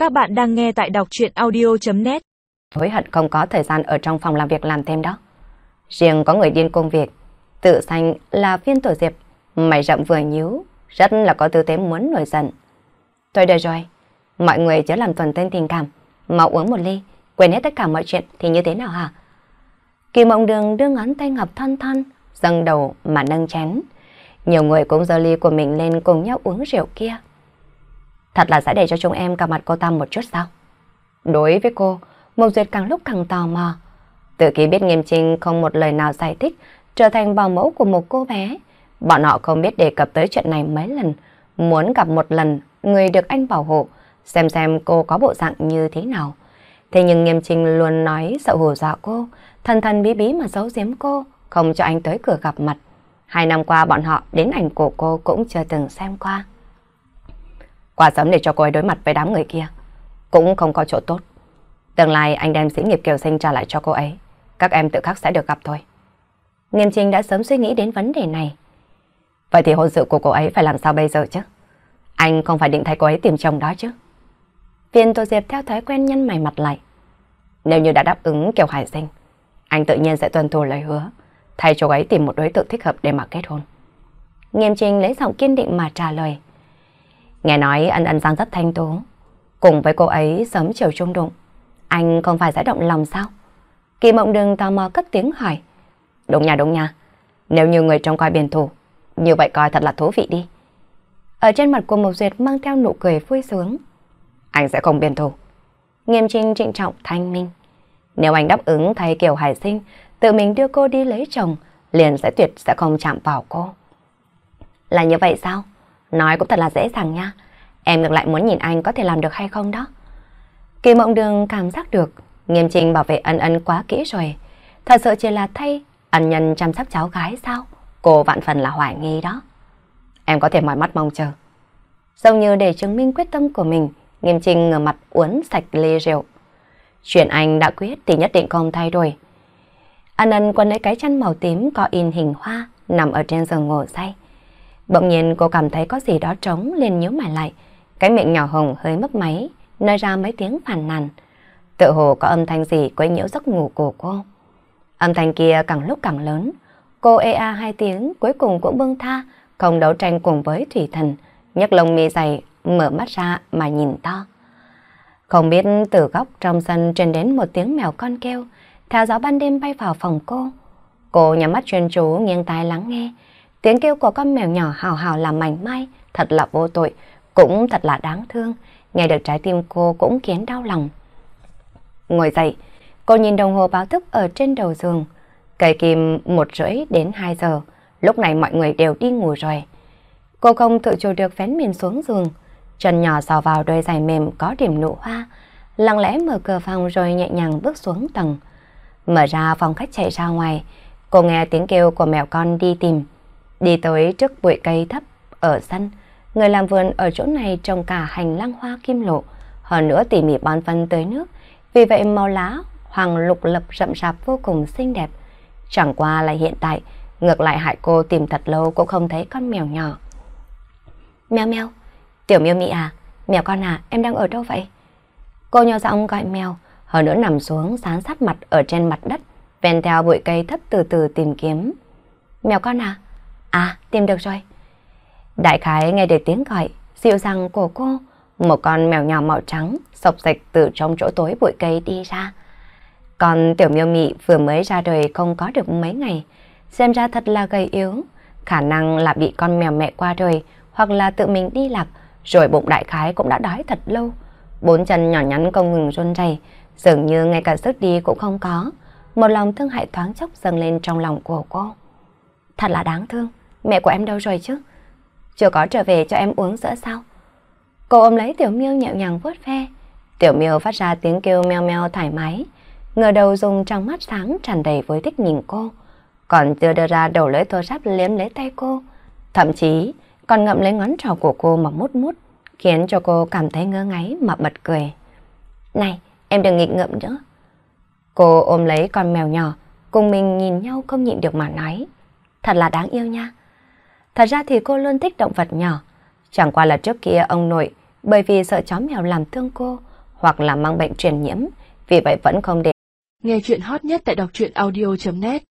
Các bạn đang nghe tại đọc truyện audio.net. Hối hận không có thời gian ở trong phòng làm việc làm thêm đó. Riêng có người điên công việc, tự xanh là Viên Tổ Diệp, mày rậm vừa nhíu, rất là có tư thế muốn nổi giận. Thôi được rồi, mọi người chớ làm tuần tên tình cảm, mau uống một ly, quên hết tất cả mọi chuyện thì như thế nào hả? Kỳ Mộng Đường đưa ngón tay ngọc thon thon, dâng đầu mà nâng chén. Nhiều người cũng giơ ly của mình lên cùng nhau uống rượu kia. Thật là sẽ để cho chúng em gặp mặt cô ta một chút sao? Đối với cô, Mộc Duyệt càng lúc càng tò mò. Từ khi biết Nghiêm Trinh không một lời nào giải thích, trở thành bảo mẫu của một cô bé, bọn họ không biết đề cập tới chuyện này mấy lần, muốn gặp một lần người được anh bảo hộ, xem cô có bộ dạng như thế nào. Thế nhưng Nghiêm Trinh luôn nói sợ hù dọa cô, thần thần bí bí mà giấu giếm cô, không cho anh tới cửa gặp mặt. 2 năm qua bọn họ đến ảnh của cô cũng chưa từng xem qua. Quá sớm để cho cô ấy đối mặt với đám người kia, cũng không có chỗ tốt. Tương lai anh đem sĩ nghiệp Kiều Sinh trả lại cho cô ấy, các em tự khắc sẽ được gặp thôi. Nghiêm Trinh đã sớm suy nghĩ đến vấn đề này. Vậy thì hôn sự của cô ấy phải làm sao bây giờ chứ? Anh không phải định thay cô ấy tìm chồng đó chứ? Viên Tổ Diệp theo thói quen nhăn mày mặt lại. Nếu như đã đáp ứng Kiều Hải Sinh, anh tự nhiên sẽ tuân thủ lời hứa, thay cho cô ấy tìm một đối tượng thích hợp để mà kết hôn. Nghiêm Trinh lấy giọng kiên định mà trả lời. Nghe nói Ân Giang rất thanh tú, cùng với cô ấy sớm chiều chung đụng, anh không phải sẽ động lòng sao? Kỳ Mộng Đường tò mò cất tiếng hỏi. Đúng nha, nếu như người trông coi biển thủ, như vậy coi thật là thú vị đi. Ở trên mặt của Mộc Duyệt mang theo nụ cười vui sướng. Anh sẽ không biển thủ. Nghiêm Trinh trịnh trọng thanh minh. Nếu anh đáp ứng thay Kiều Hải Sinh, tự mình đưa cô đi lấy chồng, liền sẽ tuyệt sẽ không chạm vào cô. Là như vậy sao? Nói cũng thật là dễ dàng nha. Em ngược lại muốn nhìn anh có thể làm được hay không đó. Kỳ Mộng Đường cảm giác được Nghiêm Trinh bảo vệ Ân quá kỹ rồi. Thật sự chỉ là thay ân nhân chăm sóc cháu gái sao? Cô vạn phần là hoài nghi đó. Em có thể mỏi mắt mong chờ. Giống như để chứng minh quyết tâm của mình, Nghiêm Trinh ngửa mặt uống sạch ly rượu. Chuyện anh đã quyết thì nhất định không thay đổi. Ân quấn lấy cái chăn màu tím có in hình hoa nằm ở trên giường ngủ say. Bỗng nhiên cô cảm thấy có gì đó trống, liền nhíu mày lại. Cái miệng nhỏ hồng hơi mấp máy, nói ra mấy tiếng phàn nàn. Tự hồ có âm thanh gì quấy nhiễu giấc ngủ của cô. Âm thanh kia càng lúc càng lớn. Cô ê a 2 tiếng cuối cùng cũng buông tha, không đấu tranh cùng với thủy thần, nhấc lông mi dày, mở mắt ra mà nhìn to. Không biết từ góc trong sân truyền đến một tiếng mèo con kêu, theo gió ban đêm bay vào phòng cô. Cô nhắm mắt chuyên chú nghiêng tai lắng nghe. Tiếng kêu của con mèo nhỏ hào hào làm mảnh mai, thật là vô tội, cũng thật là đáng thương. Nghe được trái tim cô cũng khiến đau lòng. Ngồi dậy, cô nhìn đồng hồ báo thức ở trên đầu giường. Cây kim 1:30 đến 2 giờ, lúc này mọi người đều đi ngủ rồi. Cô không tự chủ được vén mền xuống giường, chân nhỏ sò vào đôi giày mềm có điểm nụ hoa, lặng lẽ mở cửa phòng rồi nhẹ nhàng bước xuống tầng. Mở ra phòng khách chạy ra ngoài, cô nghe tiếng kêu của mèo con đi tìm. Đi tới trước bụi cây thấp ở sân, người làm vườn ở chỗ này trồng cả hành lang hoa kim lộ, hơn nữa tỉ mỉ bón phân tưới nước, vì vậy màu lá hoàng lục lập rậm rạp vô cùng xinh đẹp. Chẳng qua là hiện tại, ngược lại hại cô tìm thật lâu cũng không thấy con mèo nhỏ. Mèo mèo, Tiểu Miêu Mỹ à, mèo con à, em đang ở đâu vậy? Cô nhỏ giọng gọi mèo, hơn nữa nằm xuống dán sát mặt ở trên mặt đất, ven theo bụi cây thấp từ từ tìm kiếm. Mèo con à? À, tìm được rồi. Đại khái nghe được tiếng gọi dịu dàng của cô, một con mèo nhỏ màu trắng xộc xệch từ trong chỗ tối bụi cây đi ra. Còn Tiểu Miêu Mị vừa mới ra đời không có được mấy ngày, xem ra thật là gầy yếu, khả năng là bị con mèo mẹ qua đời hoặc là tự mình đi lạc, rồi bụng đại khái cũng đã đói thật lâu. 4 chân nhỏ nhắn không ngừng run rẩy, dường như ngay cả sức đi cũng không có. Một lòng thương hại thoáng chốc dâng lên trong lòng của cô. Thật là đáng thương, mẹ của em đâu rồi chứ? Chưa có trở về cho em uống sữa sao? Cô ôm lấy Tiểu Miêu nhẹ nhàng vuốt ve. Tiểu Miêu phát ra tiếng kêu meo meo thoải mái, ngửa đầu dùng trong mắt sáng tràn đầy với thích nhìn cô, còn chưa đưa ra đầu lưỡi thô ráp liếm lấy tay cô, thậm chí còn ngậm lấy ngón trỏ của cô mà mút mút, khiến cho cô cảm thấy ngơ ngáy mà bật cười. Này, em đừng nghịch ngợm nữa. Cô ôm lấy con mèo nhỏ, cùng mình nhìn nhau không nhịn được mà nói. Thật là đáng yêu nha. Thật ra thì cô luôn thích động vật nhỏ. Chẳng qua là trước kia ông nội, bởi vì sợ chó mèo làm thương cô, hoặc là mang bệnh truyền nhiễm, vì vậy vẫn không để. Nghe chuyện hot nhất tại đọc truyện audio.net